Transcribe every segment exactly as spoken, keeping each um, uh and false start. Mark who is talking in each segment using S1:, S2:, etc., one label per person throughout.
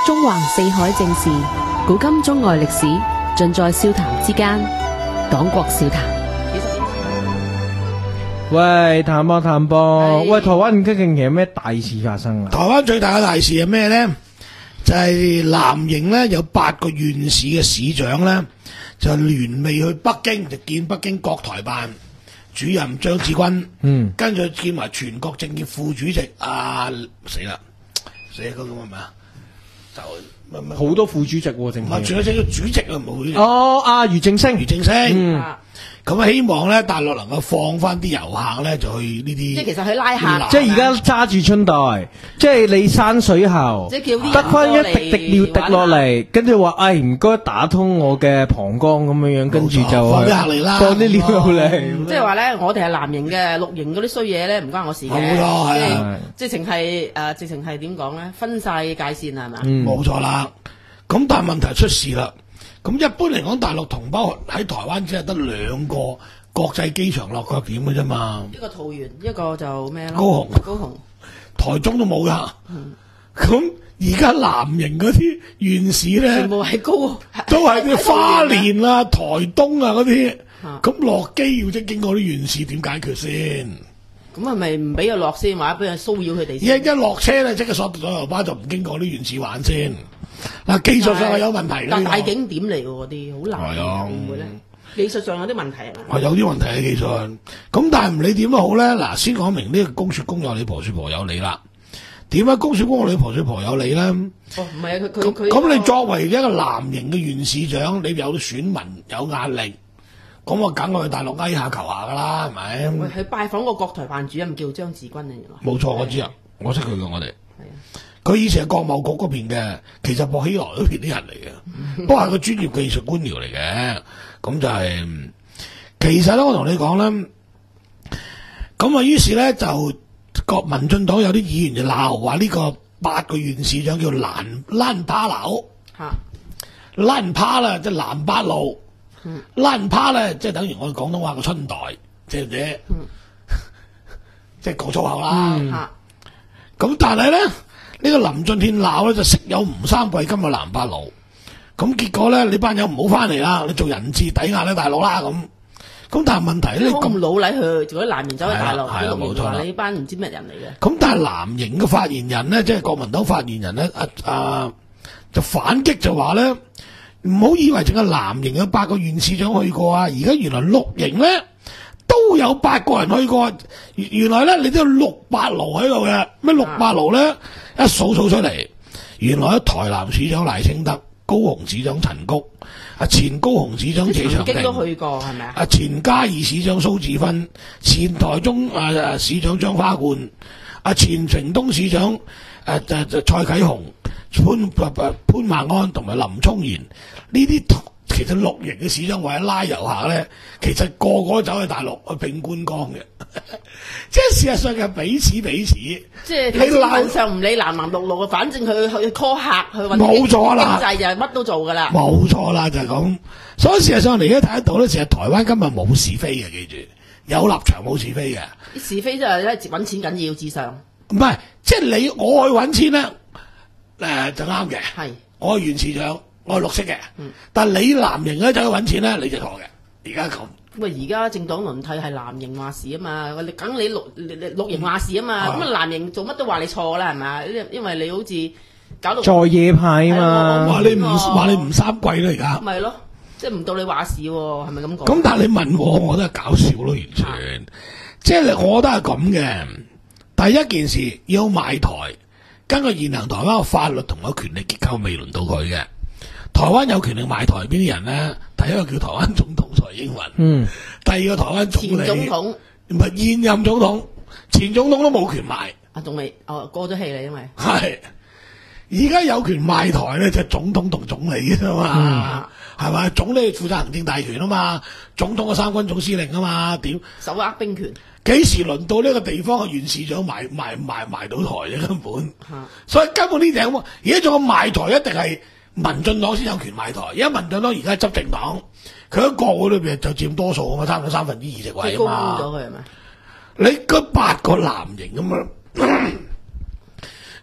S1: 中橫四海正事，古今中外歷史，盡在笑談之間。黨國笑談。
S2: 喂，譚博譚博，喂，台灣最近有咩大事發生啊？
S3: 台灣最大嘅大事係咩呢？就係、是、藍營呢有八個縣市嘅市長呢，就聯袂去北京，就見北京國台辦主任張志軍，嗯，跟住見埋全國政協副主席啊，死啦，死嗰個係咪啊？就
S2: 好多副主席喎、啊，政協。
S3: 仲有隻主席啊，冇。
S2: 哦，阿俞正聲，
S3: 俞正聲，
S2: 嗯。
S3: 咁啊，希望咧大陸能夠放翻啲遊客咧，就去呢啲。
S4: 即係其實去拉客。
S2: 即係而家揸住春袋，即係你山水喉，
S4: 即係叫啲
S2: 得翻一滴滴尿滴落嚟，跟住話，唉，唔該打通我嘅膀胱咁樣樣，跟住就
S3: 放啲客嚟啦，
S2: 放啲尿落嚟。
S4: 即係話咧，我哋係藍營嘅，綠營嗰啲衰嘢咧，唔關我事嘅。
S3: 冇錯，係啊，
S4: 直情係誒，直情係點講咧？分晒界線係嘛？
S3: 冇錯啦。咁但係問題出事啦。咁一般嚟講，大陸同胞喺台灣只係得兩個國際機場落腳點嘅啫嘛。
S4: 一個桃園，一個就咩咯？
S3: 高雄，
S4: 高雄，
S3: 台中都冇噶。咁而家藍營嗰啲縣市咧，
S4: 全部係高，
S3: 都係啲花蓮啊、台東啊嗰啲。咁落機要即經過啲縣市，點解決先？
S4: 咁係咪唔俾佢落先，或者俾佢騷擾佢哋先？
S3: 一一落車咧，即刻鎖咗遊巴，就唔經過啲縣市玩先。嗱，技術上係有問題嘅，
S4: 但大景點嚟嘅嗰啲好難，會唔會咧？技術上有啲問題係嘛？
S3: 有啲問題嘅技術，咁但係唔理點都好咧。嗱，先講明呢個公說公有理，婆說婆有理啦。點解公說公有理，婆說婆有理咧？哦，
S4: 唔係啊，佢佢佢
S3: 咁你作為一個藍營嘅縣市長，你有選民有壓力，咁我梗去大陸哀下求下噶啦，係咪？
S4: 喂，去拜訪個國台辦主任叫張志軍啊，原來。
S3: 冇錯，我知啊，我識佢嘅，我哋。佢以前係國貿局嗰邊嘅，其實薄熙來嗰邊啲人嚟嘅，不過係個專業技術官僚嚟嘅。咁就係、是，其實咧，我同你講咧，咁啊，於是咧就國民進黨有啲議員就鬧話呢個八個縣市長叫藍爛趴佬，嚇，爛趴啦，即係藍八路，爛趴咧，即係等於我哋廣東話個春袋，即係啫，即係講粗口啦。咁、嗯、但係咧。呢、這個林俊憲鬧咧就食有吳三桂金嘅藍八路，咁結果咧你班友唔好翻嚟啦，你做人質抵押咧大陸啦咁，咁但係問題咧，你咁
S4: 老禮去，做啲藍營走去大陸，
S3: 係啊冇錯啦，
S4: 你班唔知咩人嚟嘅。
S3: 咁但係藍營嘅發言人咧，即係國民黨發言人咧，啊啊就反擊就話咧，唔好以為淨係藍營有八個縣市長去過啊，而家原來綠營咧都有八個人去過，原來咧你都有六八爐喺度嘅，咩六八爐咧？一數數出嚟，原來台南市長賴清德、高雄市長陳菊、啊前高雄市長謝長廷
S4: 都去過係咪啊？
S3: 啊前嘉義市長蘇治芬、前台中啊市長張花冠、啊前屏東市長誒誒誒蔡啟雄、潘潘孟安同埋林聰賢呢啲。其實綠營嘅市長為咗拉遊客咧，其實個個都走去大陸去拼觀光嘅，即係事實上係彼此彼此。
S4: 即係你基本上唔理藍藍綠綠嘅，反正佢去 call 客去揾
S3: 冇錯啦，
S4: 經濟就係乜都做噶啦。
S3: 冇錯啦，就係、是、咁。所以事實上你而家睇得到咧，其實台灣今日冇是非嘅，記住有立場冇是非嘅。
S4: 是非就係咧揾錢緊要至上。
S3: 唔係，即係你我去揾錢咧，誒、呃、就啱嘅。係，我係縣市長。我係綠色嘅、嗯，但係你藍營咧走去揾錢咧，你就錯嘅。而家咁，
S4: 喂，而家政黨輪替係藍營話事啊嘛，你梗你綠綠營話事啊嘛，咁啊藍營做乜都話你錯啦，係咪？因為你好似搞到
S2: 在野派啊嘛，
S3: 話你唔話你唔三季啦而家。
S4: 咪咯，即係唔到你話事喎，係咪咁講？
S3: 咁但係你問我，我都係搞笑咯，完全。啊、即係我覺得係咁嘅。第一件事要賣台，根據現行台灣嘅法律同埋權力結構，未輪到佢嘅。台灣有權力買台邊啲人咧？第一個叫台灣總統蔡英文，嗯，第二個台灣總理，
S4: 前總統
S3: 唔係現任總統，前總統都冇權買。
S4: 啊，仲未哦過咗氣啦，因為
S3: 係而家有權賣台咧，就係總統同總理啊嘛，係、嗯、咪？總理負責行政大權啊嘛，總統嘅三軍總司令啊嘛，點
S4: 手握兵權？
S3: 幾時輪到呢個地方嘅縣市長賣賣賣賣到台嘅根本？啊、所以根本呢啲而家仲有賣台一定係。民進黨先有權買台，而家民進黨而家執政黨，佢喺國會裏邊就佔多數啊嘛，差唔多三分之二席位啊嘛。
S4: 高咗佢係咪？
S3: 你嗰八個藍營咁樣，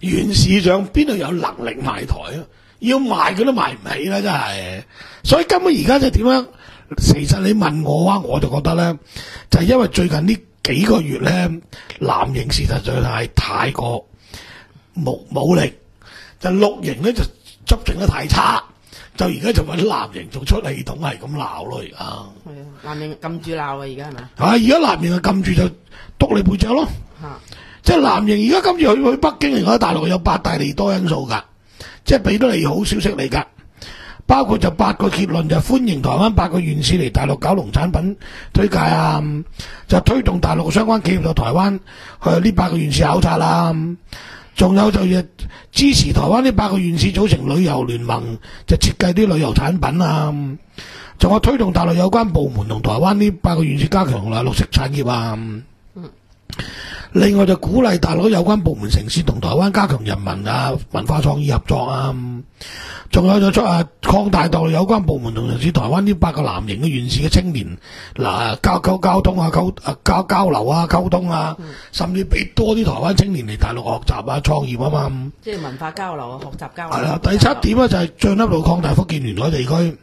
S3: 袁市長邊度有能力賣台啊？要賣佢都賣唔起啦，真係。所以根本而家就點樣？其實你問我啊，我就覺得咧，就係、是、因為最近呢幾個月咧，藍營事實上係太過冇武力，就綠營咧就執政得太差，就而家就揾藍營做出氣筒係咁鬧咯，而家。
S4: 係啊，藍營撳住鬧啊，而家係咪？
S3: 啊，而家藍營就撳住就督你背脊咯。
S4: 嚇！
S3: 即係藍營而家今次去去北京嚟講，大陸有八大利多因素㗎，即係俾到利好消息嚟㗎。包括就八個結論，就歡迎台灣八個縣市嚟大陸搞農產品推介啊，就推動大陸相關企業到台灣去呢八個縣市考察啦。仲有就支持台灣呢八個縣市組成旅遊聯盟，就設計啲旅遊產品啊。仲有推動大陸有關部門同台灣呢八個縣市加強啦綠色產業啊。另外就鼓勵大陸有關部門城市同台灣加強人民啊文化創意合作啊。仲有就出啊擴大到有關部門同城市台灣呢八個藍營嘅縣市嘅青年嗱交交交通啊溝啊交交流啊溝通啊，嗯、甚至俾多啲台灣青年嚟大陸學習啊創業啊嘛。即係文化交流啊，學習交流。係啦，第七點咧就係進一步擴大福建沿海地區。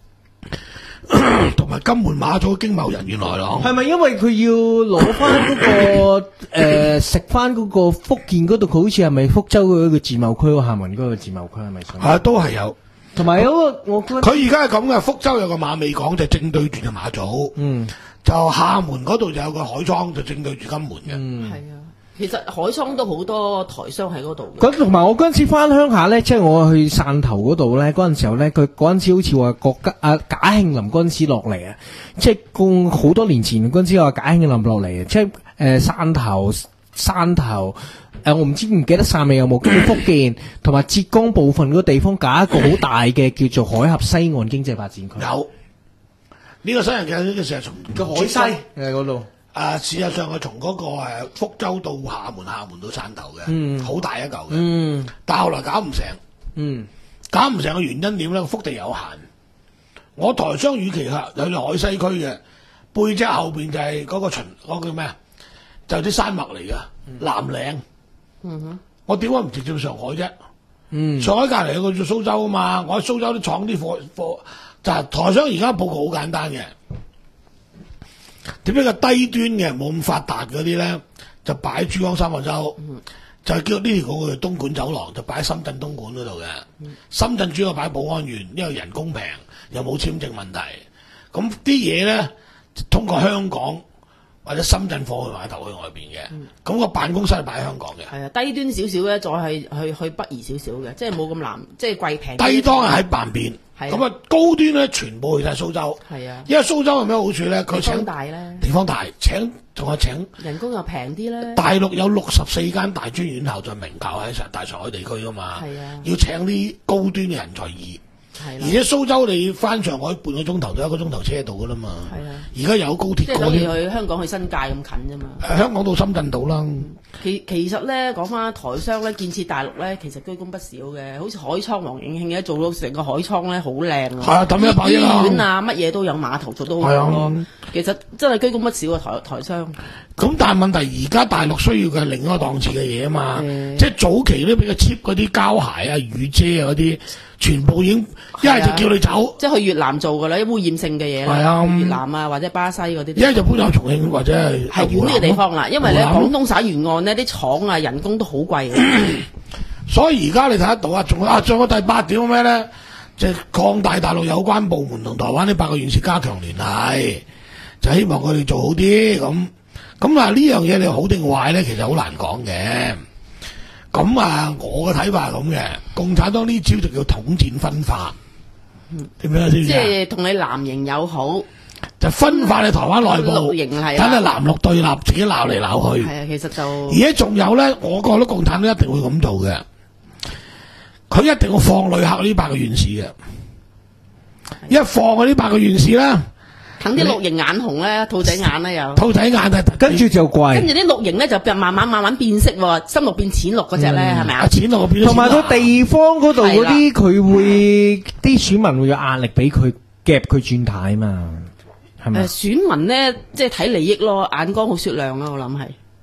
S3: 同埋金門馬祖經貿人員來港，
S2: 係咪因為佢要攞翻嗰個誒食翻嗰個福建嗰度？佢好似係咪福州嗰個自貿區，廈門嗰個自貿區係咪？
S3: 係都係有，
S2: 同埋有個我覺得
S3: 佢而家係咁嘅，福州有個馬尾港就正對住嘅馬祖，嗯，就廈門嗰度就有個海莊就正對住金門嘅，嗯，係啊。其實海倉都好多台商喺嗰度。
S2: 咁同埋我嗰陣時翻鄉下咧，即係我去汕頭嗰度咧，嗰陣時候咧，佢嗰陣時好似話國家啊賈慶林嗰陣時落嚟啊，即係共好多年前嗰陣時話賈慶林落嚟啊，即係誒汕頭汕頭誒、呃、我唔知唔記得汕尾有冇，跟住福建同埋浙江部分嗰個地方搞一個好大嘅叫做海峽西岸經濟發展區。有呢、這個西岸嘅呢個成日從個海西誒嗰度。啊，事實上佢從嗰個誒福州到廈門，廈門到汕頭嘅，嗯，好大一嚿嘅，嗯，但係後來搞唔成，嗯，搞唔成嘅原因點咧？腹地有限，我台商與其客有條海西區嘅背脊後邊就係嗰個秦嗰、嗰個叫咩啊？就係啲山脈嚟嘅南嶺，嗯哼，我點解唔直接上海啫？嗯，上海隔離有個叫蘇州啊嘛，我喺蘇州啲廠啲貨貨就係台商而家佈局好簡單嘅。點解個低端嘅冇咁發達嗰啲咧，就擺喺珠江三角洲，嗯、就係叫呢條嗰個東莞走廊，就擺喺深圳東莞嗰度嘅。嗯、深圳主要擺寶安縣，因為人工平，又冇簽證問題。咁啲嘢咧，通過香港或者深圳貨去碼頭去外邊嘅。咁、嗯、個辦公室係擺喺香港嘅。係啊，低端少少咧，再係去去北移少少嘅，即係冇咁難，即係貴平。低檔係喺南邊。咁啊，高端咧全部去晒蘇州。係啊，因為蘇州有咩好處咧？佢請大咧，地方大，請仲有請人工又平啲咧。大陸有六十四間大專院校在名校喺大上海地區噶嘛。係啊，要請啲高端嘅人才易。係啦，而且蘇州你翻上海半個鐘頭就一個鐘頭車到噶啦嘛。係啊，而家有高鐵。即係等於去香港去新界咁近啫嘛。誒，香港到深圳島啦。其其實咧講翻台商咧建設大陸咧，其實居功不少嘅，好似海滄黃永慶嘅做到成個海滄咧好靚啊！係啊，抌一百億啦，醫院啊乜嘢都有，碼頭做到好好咯。其實真係居功不少啊，台台商。咁但係問題而家大陸需要嘅係另一個檔次嘅嘢啊嘛，即係早期咧比較 cheap 嗰啲膠鞋啊、雨遮啊嗰啲，全部已經一係就叫你走，即係去越南做㗎啦，啲污染性嘅嘢啦，越南啊或者巴西嗰啲。一係就搬咗重慶或者係係遠啲嘅地方啦，因為咧廣東省沿岸呢啲廠啊人工都好貴嘅，所以而家你睇得到啊，仲啊仲有第八點咩咧？即係擴大大陸有關部門同台灣呢八個縣市加強聯繫，就希望佢哋做好啲咁。咁啊呢樣嘢你好定壞咧，其實好難講嘅。咁啊，我嘅睇法係咁嘅，共產黨呢招就叫統戰分化，點樣先？即係同你藍營友好，就分化你台灣內部，綠營係，睇你藍綠對立，自己鬧嚟鬧去。係啊，其實就而家仲有咧，我覺得共產黨一定會咁做嘅，佢一定會放旅客呢八個縣市嘅，一放嗰呢八個縣市啦。等啲綠營眼紅咧，兔仔眼咧又，兔仔眼啊，跟住就貴，跟住啲綠營咧就慢慢慢慢變色喎，深綠變淺綠嗰隻咧，係咪啊？淺綠變，同埋個地方嗰度嗰啲，佢會啲選民會有壓力俾佢夾佢轉軚啊嘛，係咪？誒，選民咧即係睇利益咯，眼光好雪亮咯，我諗係。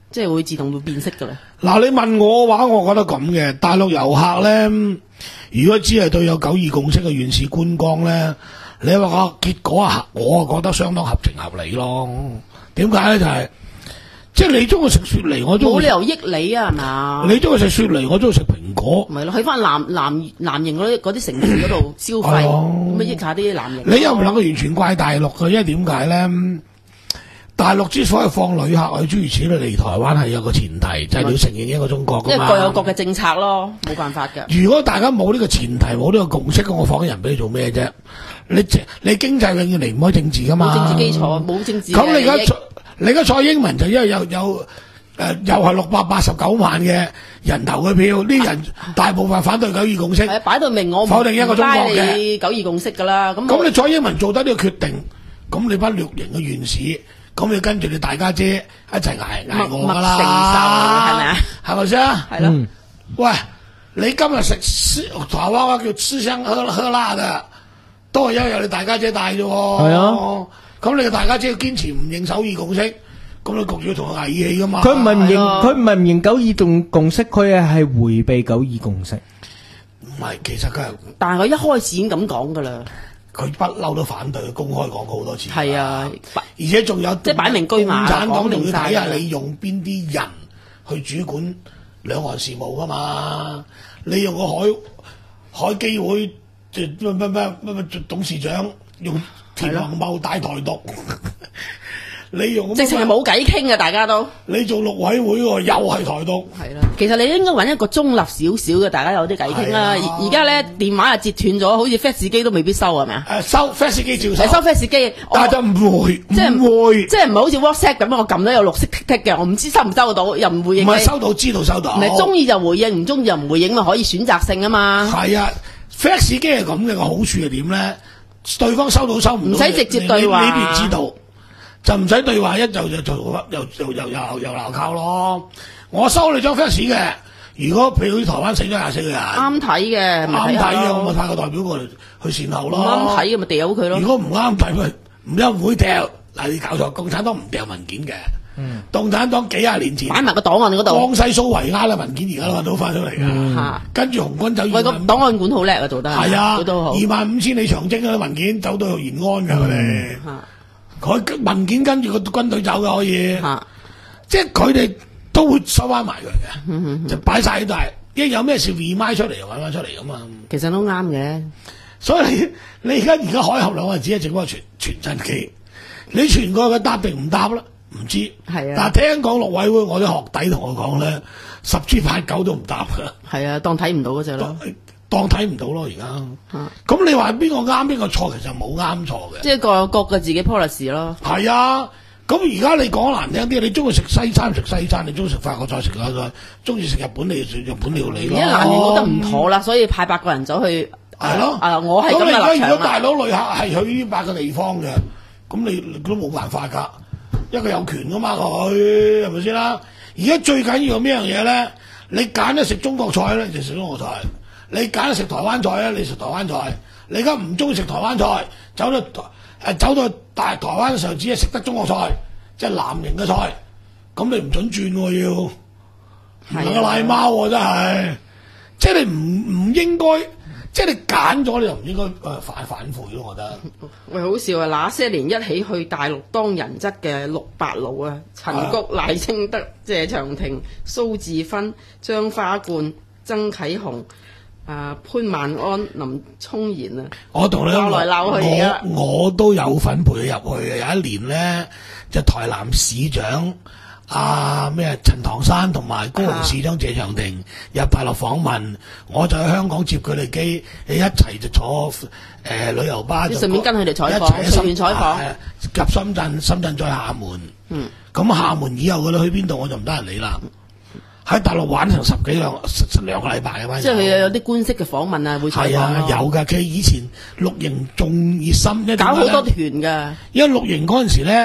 S4: 即係會自動會變色㗎啦。
S3: 嗱，你問我嘅話，我覺得咁嘅，大陸遊客咧，如果只係對有九二共識嘅縣市觀光咧，你話個結果啊，我啊覺得相當合情合理咯。點解咧？就係、是、即係你中意食雪梨，我中意
S4: 冇理由益你啊，係嘛？
S3: 你中意食雪梨，我中意食蘋果。
S4: 咪咯，去翻南南南營嗰啲嗰啲城市嗰度消費，咁咪益下啲南營。
S3: 你又唔能夠完全怪大陸嘅，因為點解咧？大陸之所以放旅客去諸如此類嚟台灣，係有個前提，就係、是、你要承認一個中國㗎嘛。
S4: 因為各有各嘅政策咯，冇辦法㗎。
S3: 如果大家冇呢個前提，冇呢個共識，咁我放人俾你做咩啫？你你經濟永遠離唔開政治㗎嘛？
S4: 冇政治基礎，冇政治。
S3: 咁你而家你而家蔡英文就因為有有誒、呃、又係六百八十九萬嘅人投嘅票，呢人大部分反對九二共識。
S4: 係擺到明我
S3: 否定一個中國嘅
S4: 九二共識㗎啦。咁
S3: 咁你蔡英文做得呢個決定，咁你班綠營嘅縣市。咁你跟住你大家姐一齊捱捱我噶啦，
S4: 係咪啊？
S3: 係咪先？
S4: 係咯。
S3: 嗯、喂，你今日食吃台灣話叫吃香喝喝辣嘅，都係因為有你大家姐帶啫喎。
S2: 係啊。
S3: 咁你大家姐堅持唔認九二共識，咁你焗住要同佢捱氣噶嘛？
S2: 佢唔係唔認，佢唔係唔認九二共共識，佢係係迴避九二共識。
S3: 唔係，其實佢係。
S4: 但係佢一開始已經咁講噶啦。
S3: 佢不嬲都反對，公開講過好多次。
S4: 係啊，
S3: 而且仲有
S4: 即係擺明居馬，
S3: 共產黨仲要睇下
S4: 講明晒
S3: 你用邊啲人去主管兩岸事務噶嘛？你用個海海基會即乜乜乜乜乜董事長用田宏茂帶台獨，你用
S4: 直情係冇偈傾嘅，大家都。
S3: 你做陸委會喎，又係台獨。
S4: 係啦，其實你應該揾一個中立少少嘅，大家有啲偈傾啦。而而家咧電話又截斷咗，好似 fax 機都未必收係咪啊？
S3: 誒收 fax 機照收，
S4: 收 fax 機，
S3: 但係就唔會，
S4: 即係
S3: 唔會，
S4: 即係唔係好似 WhatsApp 咁，我撳咗有綠色剔剔嘅，我唔知收唔收到，又唔回應。
S3: 唔係收到，知道收到。
S4: 唔係中意就回應，唔中意就唔回應，咪可以選擇性啊嘛。
S3: 係啊 ，fax 機係咁嘅，個好處係點咧？對方收到收唔到，
S4: 唔使直接對話，
S3: 呢邊知道。就唔使對話，一就就就又又又又又鬧交咯。我收你張 fax 嘅，如果譬如台灣死咗廿四個人，
S4: 啱睇嘅，
S3: 啱睇嘅，我咪派個代表過嚟去善後咯。
S4: 唔啱睇嘅咪掉佢咯。
S3: 如果唔啱睇，咪唔一唔會掉。嗱，你搞錯，共產黨唔掉文件嘅。嗯，共產黨幾廿年前
S4: 擺埋個檔案嗰度，
S3: 江西蘇維埃嘅文件而家都揾到翻出嚟㗎。
S4: 嗯、
S3: 跟住紅軍走。
S4: 喂，個檔案館好叻啊，做得
S3: 係啊，
S4: 都好。
S3: 二萬五千里長征嗰啲文件走到延安㗎，佢哋。
S4: 嗯
S3: 佢文件跟住個軍隊走嘅可以，
S4: 啊、
S3: 即係佢哋都會收翻埋佢嘅，
S4: 嗯嗯嗯、
S3: 就擺晒喺度。一有咩事 remind 出嚟又揾翻出嚟咁嘛。
S4: 其實都啱嘅。
S3: 所以你你而家而家海峽兩個字係整個傳傳真機，你傳過去答定唔答啦？唔知。係啊。但係聽講陸委會我啲學弟同我講咧，十之八九都唔答㗎。
S4: 係啊，當睇唔到嗰隻咯。
S3: 當睇唔到咯，而家。咁、啊、你話邊個啱邊個錯，其實冇啱錯嘅。
S4: 即係各有各嘅自己 policy 咯。
S3: 係啊，咁而家你講難聽啲，你中意食西餐食西餐，你中意食法國菜食法國菜，中意食日本你食日本料理咯。
S4: 而家南營覺得唔妥啦，所以派八個人走去。
S3: 係咯。
S4: 啊，我係咁嘅立場啦。
S3: 咁你如果大佬旅客係去呢八個地方嘅，咁你都冇辦法㗎，一個有權㗎嘛佢係咪先啦？而家最緊要咩樣嘢咧？你揀咗食中國菜咧，就食中國菜。你揀食台灣菜咧，你食台灣菜。你而家唔中意食台灣菜，走到誒走到大台灣嘅時候，只係食得中國菜，即係南營嘅菜。咁你唔準轉喎，要唔能夠賴貓喎，真係。即係你唔唔應該，即係你揀咗，你就唔應該誒反反悔咯。我覺得。
S4: 喂，好笑啊！那些年一起去大陸當人質嘅六八路啊，陳菊、賴清德、謝長廷、蘇治芬、張花冠、曾啟雄。啊，潘萬安、林聰賢啊，
S3: 我同你
S4: 鬧來鬧去而
S3: 我我都有份陪佢入去嘅。有一年咧，就台南市長啊咩陳唐山同埋高雄市長謝長廷入大陸訪問，我就喺香港接佢哋機，一齊就坐誒、呃、旅遊巴，
S4: 順便跟佢哋採訪，隨便採訪，
S3: 入深圳，深圳再廈門。嗯，咁廈門以後佢哋去邊度我就唔得人理啦。喺大陸玩成十幾兩兩個禮拜啊嘛，
S4: 即係佢有啲官式嘅訪問啊，會採訪。
S3: 係啊，有㗎。佢以前綠營仲熱心，
S4: 搞好多團㗎。
S3: 因為綠營嗰陣時咧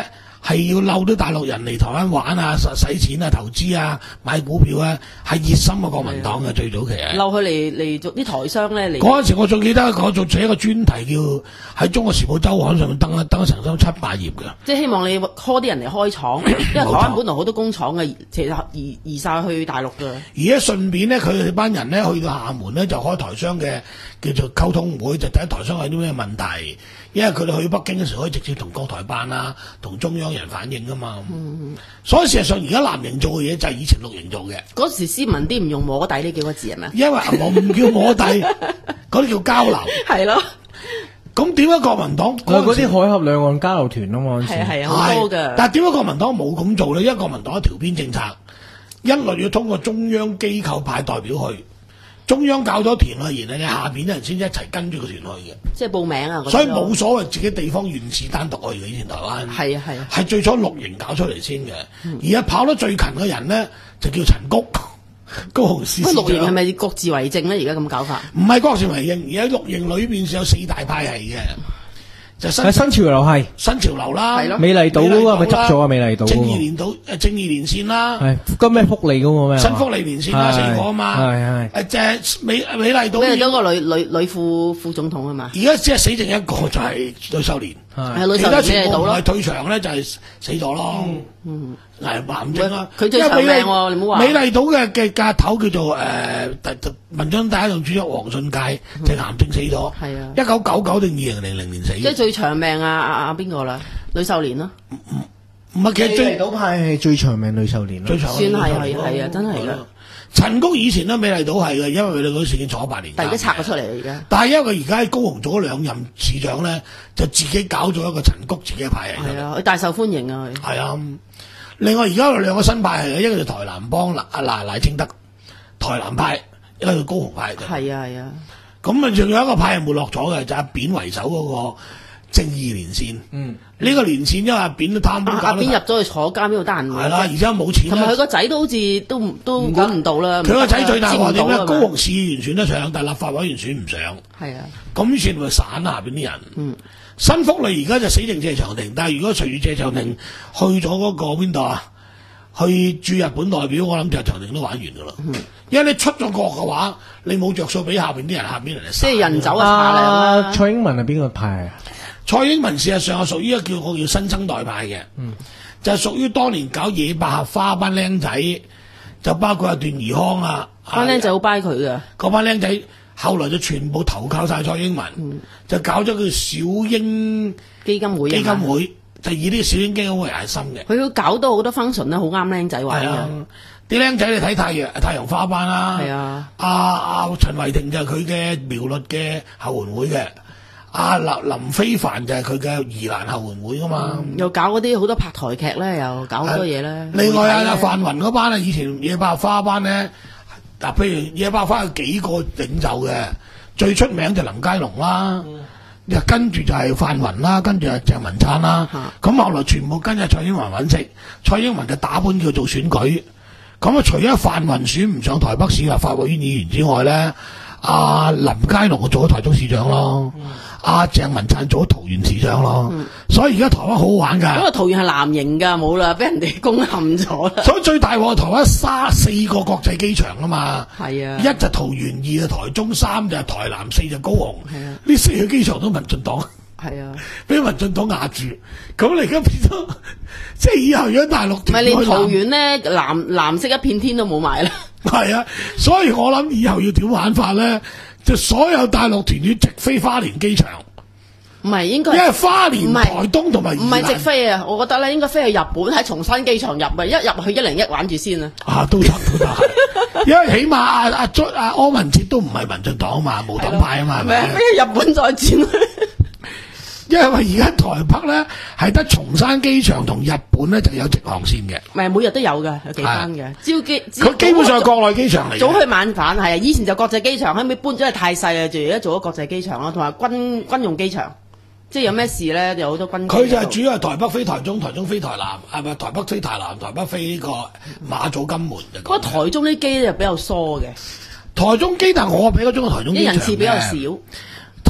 S3: 係要溜啲大陸人嚟台灣玩啊、使使錢啊、投資啊、買股票啊，係熱心嘅國民黨嘅最早期啊。
S4: 溜佢嚟嚟做啲台商咧嚟。
S3: 嗰陣時我仲記得我做寫一個專題叫喺《中國時報週刊》上面登一登成咗七八頁嘅。
S4: 即係希望你 call 啲人嚟開廠，因為台灣本來好多工廠嘅，其實移移曬去大陸㗎。
S3: 而家順便咧，佢哋班人咧去到廈門咧就開台商嘅叫做溝通會，就睇台商有啲咩問題。因為佢哋去北京嘅時候可以直接同國台辦啊、同中央人反映噶嘛。嗯、所以事實上而家藍營做嘅嘢就係以前綠營做嘅。
S4: 嗰時斯文啲唔用摸底呢幾個字係咪？
S3: 因為我唔叫摸底，嗰啲叫交流。係咯。咁點解國民黨
S2: 嗰啲海峽兩岸交流團啊嘛？
S4: 係係好多㗎。
S3: 但係點解國民黨冇咁做咧？因為國民黨一條邊政策，一律要通過中央機構派代表去。中央搞咗團去，然後你下邊啲人先一齊跟住個團去嘅，
S4: 即係報名啊！
S3: 所以冇所謂自己地方縣市單獨去嘅，以前台灣
S4: 係啊係啊，
S3: 係最初綠營搞出嚟先嘅，
S4: 嗯、
S3: 而家跑得最近嘅人咧就叫陳菊，高雄市市長。
S4: 綠營係咪各自為政咧？而家咁搞法？
S3: 唔係各自為政，而喺綠營裏邊是有四大派系嘅。就新
S2: 新潮流係
S3: 新潮流啦，係咯，
S2: 美麗島嗰個咪執咗啊！美麗島
S3: 正義連島誒正義連線啦，
S2: 係咁咩福利嗰個咩？
S3: 新福利連線啦，四個啊嘛，係係誒即係美美麗島。
S4: 咩咗個女女女副副總統啊嘛？
S3: 而家只係死剩一個就係呂秀蓮，
S4: 係呂秀蓮全部唔係
S3: 退場咧就係死咗咯。嗯，係癌症啦。
S4: 佢最長命喎，你唔好話。
S3: 美麗島嘅嘅架頭叫做誒民進黨第一主席黃信介，就癌症死咗。係啊，一九九九定二零零零年死。
S4: 即係最長命啊啊啊邊個啦？呂秀蓮咯。
S3: 唔唔係，其實最
S2: 美麗島派係最長命呂秀蓮，
S3: 最長
S4: 算係係係啊，真係噶。
S3: 陳菊以前都美麗島係嘅，因為佢哋嗰事件坐咗八年。
S4: 但係而家拆咗出嚟啦，而家。
S3: 但係因為佢而家喺高雄做咗兩任市長咧，就自己搞咗一個陳菊自己嘅派系。
S4: 係啊，佢大受歡迎啊，佢。
S3: 係啊。另外而家有兩個新派系嘅，一個就台南幫阿賴賴清德，台南派，一個叫高雄派嘅。
S4: 係啊係啊。
S3: 咁啊，仲有一個派係沒落咗嘅，就阿扁為首嗰個正義連線。嗯。呢個連線因為阿扁都貪污，
S4: 阿扁入咗去坐監，邊度得閒？
S3: 係啦，而家冇錢。
S4: 同埋佢個仔都好似都都管唔到啦。
S3: 佢個仔最大鑊點咧？高雄市議員選得上，但係立法委員選唔上。係啊。咁於是咪散下邊啲人。嗯。新福利而家就死剩謝長廷，但係如果隨住謝長廷去咗嗰個邊度啊，去駐日本代表，我諗謝長廷都玩完噶啦。嗯、因為你出咗國嘅話，你冇着數俾下邊啲人，下邊人嚟。
S4: 即係人走啊！
S2: 啊蔡英文係邊個派啊？
S3: 蔡英文事實上係屬於一個叫我叫新生代派嘅，嗯、就係屬於當年搞野百合花班僆仔，就包括阿段宜康啊，
S4: 班僆仔好 buy 佢嘅，
S3: 嗰班僆仔。後來就全部投靠晒蔡英文，嗯、就搞咗個小英
S4: 基金會，
S3: 基金會就以呢個小英基金會為核心嘅。
S4: 佢要搞到好多 function 咧，好啱僆仔玩嘅。
S3: 啲僆仔你睇太陽太陽花班啦，
S4: 係啊，
S3: 阿阿陳慧婷就係佢嘅苗栗嘅後援會嘅，阿林林非凡就係佢嘅宜蘭後援會噶嘛、嗯。
S4: 又搞嗰啲好多拍台劇咧，又搞好多嘢咧。
S3: 另外啊，范雲嗰班啊，以前野百合花班咧。嗱，譬如野百合花有幾個領袖嘅，最出名就林佳龍啦，又、嗯、跟住就係范雲啦，跟住係鄭文燦啦，咁、嗯、後來全部跟住蔡英文揾食，蔡英文就打本叫做選舉，咁啊除咗范雲選唔上台北市立法委員議員之外咧，阿、啊、林佳龍就做咗台中市長咯。嗯阿鄭、啊、文燦做咗桃園市長咯，嗯、所以而家台灣好好玩噶。
S4: 因為桃園係藍營噶，冇啦，俾人哋攻陷咗啦。
S3: 所以最大鑊台灣三四個國際機場啊嘛，係啊，一就桃園，二就台中，三就台南，四就高雄。係啊，呢四個機場都民進黨。係啊，俾民進黨壓住。咁你而家變咗，即係以後如果大陸唔
S4: 係你桃園咧，藍藍色一片天都冇埋啦。
S3: 係啊，所以我諗以後要點玩法咧？就所有大陸團要直飛花蓮機場，
S4: 唔係應該，
S3: 因為花蓮、台東同埋
S4: 唔係直飛啊！我覺得咧應該飛去日本，喺松山機場入啊！一入去一零一玩住先啊！
S3: 啊，都得都得，因為起碼阿阿阿柯文哲都唔係民進黨嘛，冇黨派啊嘛，係咪？
S4: 飛去日本再轉。
S3: 因為而家台北咧係得松山機場同日本咧就有直航線嘅，
S4: 唔係每日都有嘅，有幾班嘅。朝機
S3: 佢基本上係國內機場嚟，
S4: 早去晚返係啊！以前就國際機場，後尾搬咗係太細啊，就而家做咗國際機場咯，同埋軍軍用機場，即係有咩事咧，有好多軍。
S3: 佢就係主要係台北飛台中，台中飛台南，係咪台北飛台南，台北飛呢個馬祖金門就。
S4: 不過台中啲機就比較疏嘅，
S3: 台中機但我比較中意台中機場，
S4: 啲人次比較少。
S3: 台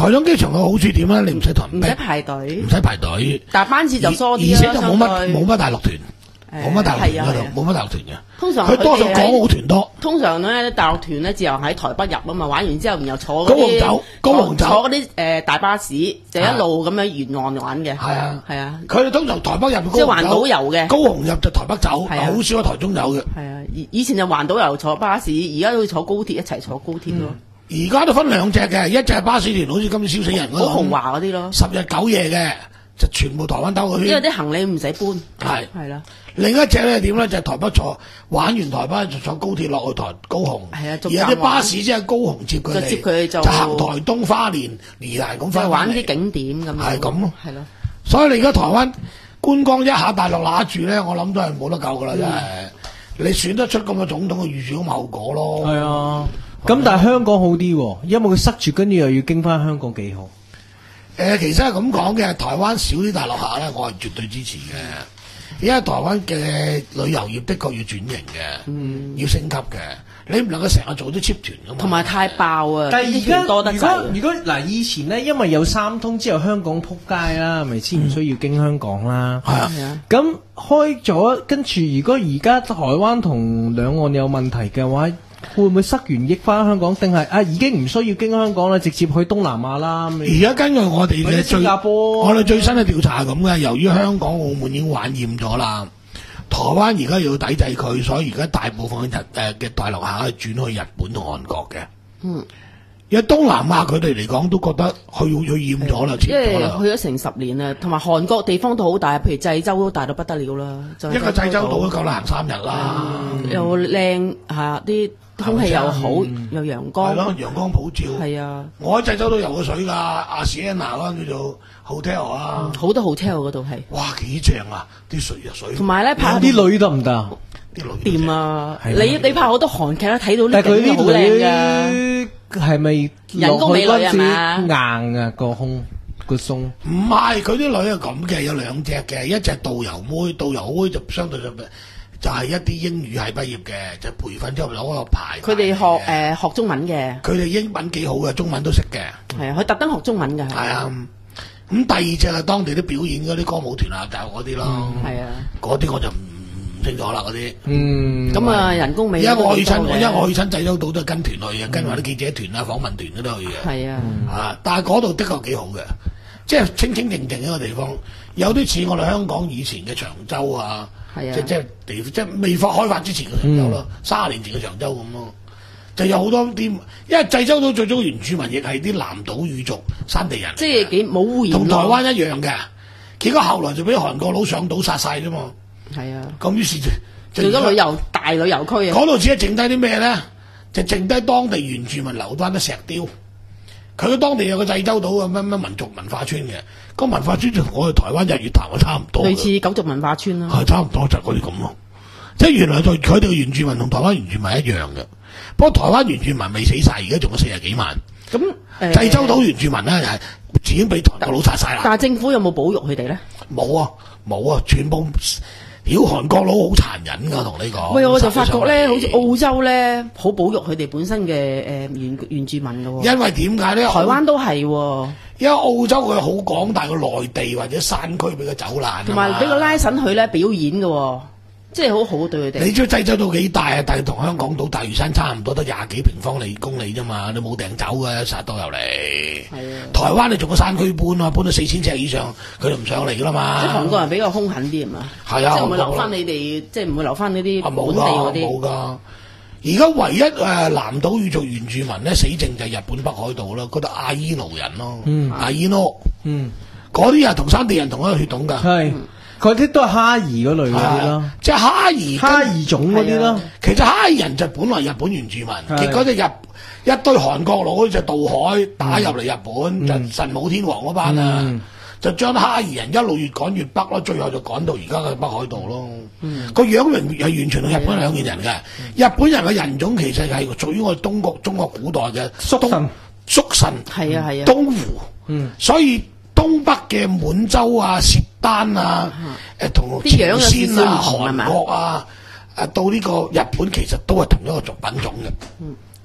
S3: 台中機場嘅好處點咧？你唔使同人逼
S4: 唔使排隊
S3: 唔，使排隊，
S4: 但班次就疏
S3: 而
S4: 啲啦，
S3: 且就冇乜
S4: 相對
S3: 冇乜大陸團，
S4: 誒
S3: 冇乜大陸團嗰
S4: 係啊係啊
S3: 度，冇乜大陸團嘅。
S4: 通常
S3: 佢多數
S4: 哋喺
S3: 港澳團多。
S4: 通常咧大陸團咧自由喺台北入啊嘛，玩完之後然後坐嗰啲
S3: 高雄走高雄走
S4: 坐嗰啲誒大巴士，就一路咁樣沿岸玩嘅。
S3: 係啊
S4: 係啊，
S3: 佢哋通常台北入
S4: 即係環島遊嘅
S3: 高雄入就台北走，
S4: 係啊
S3: 好少喺台中走嘅。
S4: 係啊，以以前就環島遊坐巴士，而家都會坐高鐵一齊坐高鐵咯，
S3: 而家都分兩隻嘅，一隻係巴士團，好似今次燒死人嗰
S4: 好豪
S3: 種，
S4: 華嗰啲咯。
S3: 十日九夜嘅，就全部台灣兜個圈。
S4: 因為啲行李唔使搬，
S3: 係
S4: 係啦，
S3: 另一隻咧點咧就係台北坐，玩完台北就坐高鐵落去台高雄。
S4: 係啊
S3: 而有啲
S4: 逐站玩
S3: 巴士即係高雄接佢哋，
S4: 就接佢哋就
S3: 行台東花蓮、宜蘭咁
S4: 就
S3: 翻
S4: 玩啲景點咁樣。
S3: 係咁咯
S4: 係咯。
S3: 所以你而家台灣觀光一下大陸揦住咧，我諗都係冇得救噶啦，真係。你選得出咁嘅總統，嘅預住咁後果咯。
S2: 係啊，咁但係香港好啲喎，因為佢塞住，跟住又要經翻香港幾好。
S3: 誒、其實係咁講嘅，台灣少啲大陸客咧，我係絕對支持嘅。因為台灣嘅旅遊業的確要轉型嘅，
S4: 嗯
S3: 要升級嘅。你唔能夠成日做啲 cheap 團噶嘛。
S4: 同埋太爆啊！
S2: 但係而
S4: 啲團
S2: 家
S4: 多得
S2: 如果
S4: 滯。
S2: 如果嗱，以前咧，因為有三通之後，香港撲街啦，咪先唔需要經香港啦。
S3: 係啊，
S4: 係啊，
S2: 咁開咗，跟住如果而家台灣同兩岸有問題嘅話，會唔會塞完益翻香港？定係啊已經唔需要經香港啦，直接去東南亞啦？
S3: 而家根據我哋
S2: 或者
S3: 嘅最
S2: 新加坡
S3: 我哋最新嘅調查係咁嘅，由於香港、澳門已經玩厭咗啦，台灣而家要抵制佢，所以而家大部分嘅人誒嘅大陸客係轉去日本同韓國嘅。
S4: 嗯，
S3: 因為東南亞佢哋嚟講都覺得去去厭咗啦，
S4: 因為
S3: 厭咗啦。
S4: 去咗成十年啦，同埋韓國地方都好大，譬如濟州都大到不得了啦。
S3: 一個濟州島都夠啦行三日啦，
S4: 又靚嚇，啲空氣又好，又陽
S3: 係
S4: 光，
S3: 咯，陽光普照。
S4: 係啊，
S3: 我喺濟州都游過水㗎，阿 Sienna 嗰間叫做 hotel 啊，
S4: 好多 hotel 嗰度係，
S3: 哇幾正啊！啲水啊水，
S4: 同埋咧拍
S2: 啲女得唔得？
S3: 啲女
S4: 掂啊！
S2: 係啊
S4: 你你拍好多韓劇都睇到
S2: 但係佢
S4: 呢景好
S2: 啲
S4: 靚㗎。
S2: 女係咪
S4: 人工美女係嘛
S2: 硬啊個胸個鬆？
S3: 唔係佢啲女係咁嘅，有兩隻嘅，一隻導遊妹，導遊妹就相對上就係一啲英語系畢業嘅，就培訓之後攞個牌。
S4: 佢哋學誒、呃、學中文嘅，
S3: 佢哋英文幾好嘅，中文都識嘅。
S4: 係啊，佢特登學中文㗎。
S3: 係啊，咁第二隻係當地啲表演嗰啲歌舞團啊，就嗰啲咯。
S4: 係啊，
S3: 嗰啲我就唔唔清楚啦，嗰啲。
S2: 嗯，
S4: 咁啊人工美女
S3: 因為我去親，
S4: 都多嘅
S3: 因為我去親濟州島都係跟團去嘅，跟埋啲記者團啊、訪問團嗰啲去嘅。
S4: 係啊，
S3: 啊！但係嗰度的確幾好嘅，即係清清靜靜一個地方，有啲似我哋香港以前嘅長洲啊，
S4: 係啊
S3: 即即係地即係未發開發之前嘅長洲咯，三十、年前嘅長洲咁咯，就有好多啲，因為濟州島最早原住民亦係啲南島語族山地人嚟嘅，
S4: 即係幾冇污染
S3: 同台
S4: 咯。
S3: 灣一樣嘅，結果後來就俾韓國佬上島殺晒啫嘛，
S4: 係啊，
S3: 咁於是就
S4: 做咗旅遊大旅遊區啊。
S3: 嗰度只係剩低啲咩咧？就剩低當地原住民留翻啲石雕。佢當地有個濟州島嘅乜乜民族文化村嘅，個文化村就同我哋台灣日月潭係差唔多嘅，
S4: 類似九族文化村啦。
S3: 係差唔多就係嗰啲咁咯。即係原來佢佢哋嘅原住民同台灣原住民一樣嘅，不過台灣原住民未死晒，而家仲有四十幾萬。
S4: 咁誒，
S3: 濟州島原住民咧係已經俾韓國佬殺晒啦。
S4: 但係政府有冇保育佢哋咧？
S3: 冇啊冇啊，全部屌韓國佬好殘忍㗎，同你講。
S4: 喂，我就發覺咧，好似
S3: 殺咗上嚟
S4: 澳洲咧，好保育佢哋本身嘅誒原原住民嘅喎。
S3: 因為點解咧？
S4: 台灣都係喎，
S3: 因為澳洲佢好廣大嘅內地或者山區俾佢走難，
S4: 同埋俾個拉神佢咧表演嘅喎，即係好好對佢哋。
S3: 你知濟州島幾大啊？但係同香港島大嶼山差唔多，得廿幾平方里公里啫嘛，你冇掟走嘅，殺到入嚟。
S4: 係啊，
S3: 台灣你仲個山區搬啊，搬到四千尺以上，佢就唔上嚟噶啦
S4: 即係韓
S3: 嘛。
S4: 國人比較兇狠啲係嘛？
S3: 係啊
S4: 即係唔會
S3: 韓國
S4: 留翻你哋，即係唔會留翻呢啲
S3: 啊
S4: 本地
S3: 冇㗎
S4: 嗰啲。
S3: 冇㗎。而家唯一誒、呃、南島語族原住民咧死剩就係日本北海道啦，嗰度阿伊奴人咯，
S2: 嗯
S3: 阿伊奴，
S2: 嗯，
S3: 嗰啲人同山地人同一個血統㗎，
S2: 係嗰啲都係哈兒嗰類嗰啲咯，
S3: 即係哈兒
S2: 哈兒種嗰啲咯。
S3: 其實哈兒人就本來日本原住民，結果就入一堆韓國佬就渡海打入嚟日本，
S2: 嗯
S3: 就神武天皇嗰班啊，
S2: 嗯
S3: 就將哈兒人一路越趕越北咯，最後就趕到而家嘅北海道咯。
S2: 嗯
S3: 個、樣明係完全同日本兩件人嘅。日本人嘅人種其實係屬於我哋東國中國古代嘅
S2: 宿神
S3: 宿神
S4: 係啊係啊，
S3: 東湖，
S2: 嗯
S3: 所以東北嘅滿洲啊、契丹啊、誒同
S4: 嗯啲樣有
S3: 朝鮮啊、
S4: 少少唔同係嘛
S3: 韓國啊，誒到呢個日本其實都係同一個族品種嘅。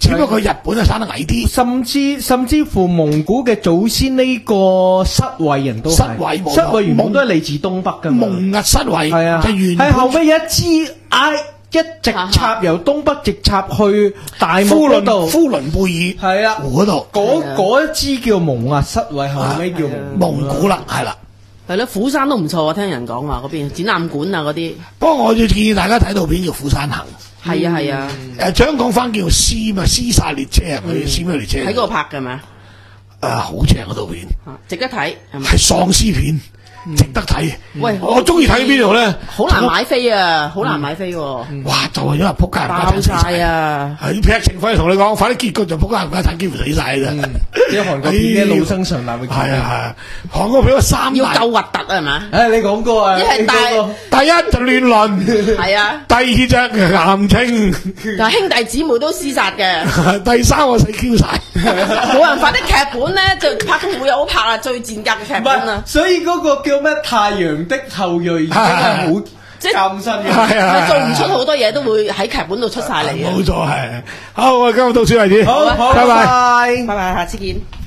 S3: 只不過日本啊生得矮啲。
S2: 甚至甚至乎蒙古嘅祖先呢個失衛人都係
S3: 失衛冇錯
S2: 失衛原本都係嚟自東北噶嘛。
S3: 蒙壓失衛
S2: 係啊，
S3: 就原本
S2: 係後尾有一支挨一直插由東北直插去大漠
S3: 呼倫
S2: 嗰度，
S3: 呼倫貝爾
S2: 係啊，
S3: 湖嗰度，
S2: 嗰嗰一支叫蒙壓失衛，後尾叫蒙
S3: 蒙古啦，係啦。
S4: 係咯，虎山都唔錯啊！聽人講話嗰邊展覽館啊嗰啲，
S3: 不過我要建議大家睇套片叫《虎山行》。
S4: 係啊係啊，
S3: 誒香港翻叫屍嘛，屍殺列車啊，佢屍咩列車？
S4: 喺嗰度拍嘅嘛，
S3: 誒好正嗰套片，
S4: 啊值得睇係咪？
S3: 係喪屍片，值得睇。
S4: 喂，
S3: 我中意睇邊度咧？
S4: 好難買飛啊，好難買飛喎，
S3: 哇！就係因為撲街人家
S4: 爆晒啊！
S3: 係劈情快同你講，快啲結局就撲街人家睇幾乎死晒啦。
S2: 啲韓國片嘅老生常談嘅。
S3: 係啊係，韓國片三大，
S4: 要夠核突啊係嘛？
S2: 誒你講過啊，
S4: 一係大
S2: 你講過
S3: 第一就亂倫，
S4: 係啊，
S3: 第二就癌症，
S4: 但係兄弟姊妹都廝殺嘅，
S3: 第三個死 Q 晒。
S4: 冇辦法啲劇本咧就拍到會有好拍啊，最賤格嘅劇
S2: 唔
S4: 本啊
S2: 係，！所以嗰個叫咩太陽的後裔已經係好
S4: 即係
S2: 鑑身嘅。
S3: 係啊，
S4: 做唔出好多嘢都會喺劇本度出晒嚟嘅。
S3: 冇錯係。好，我哋今日到此為止。
S2: 好，好，
S3: 拜拜。
S2: 拜。
S4: 拜拜，下次見。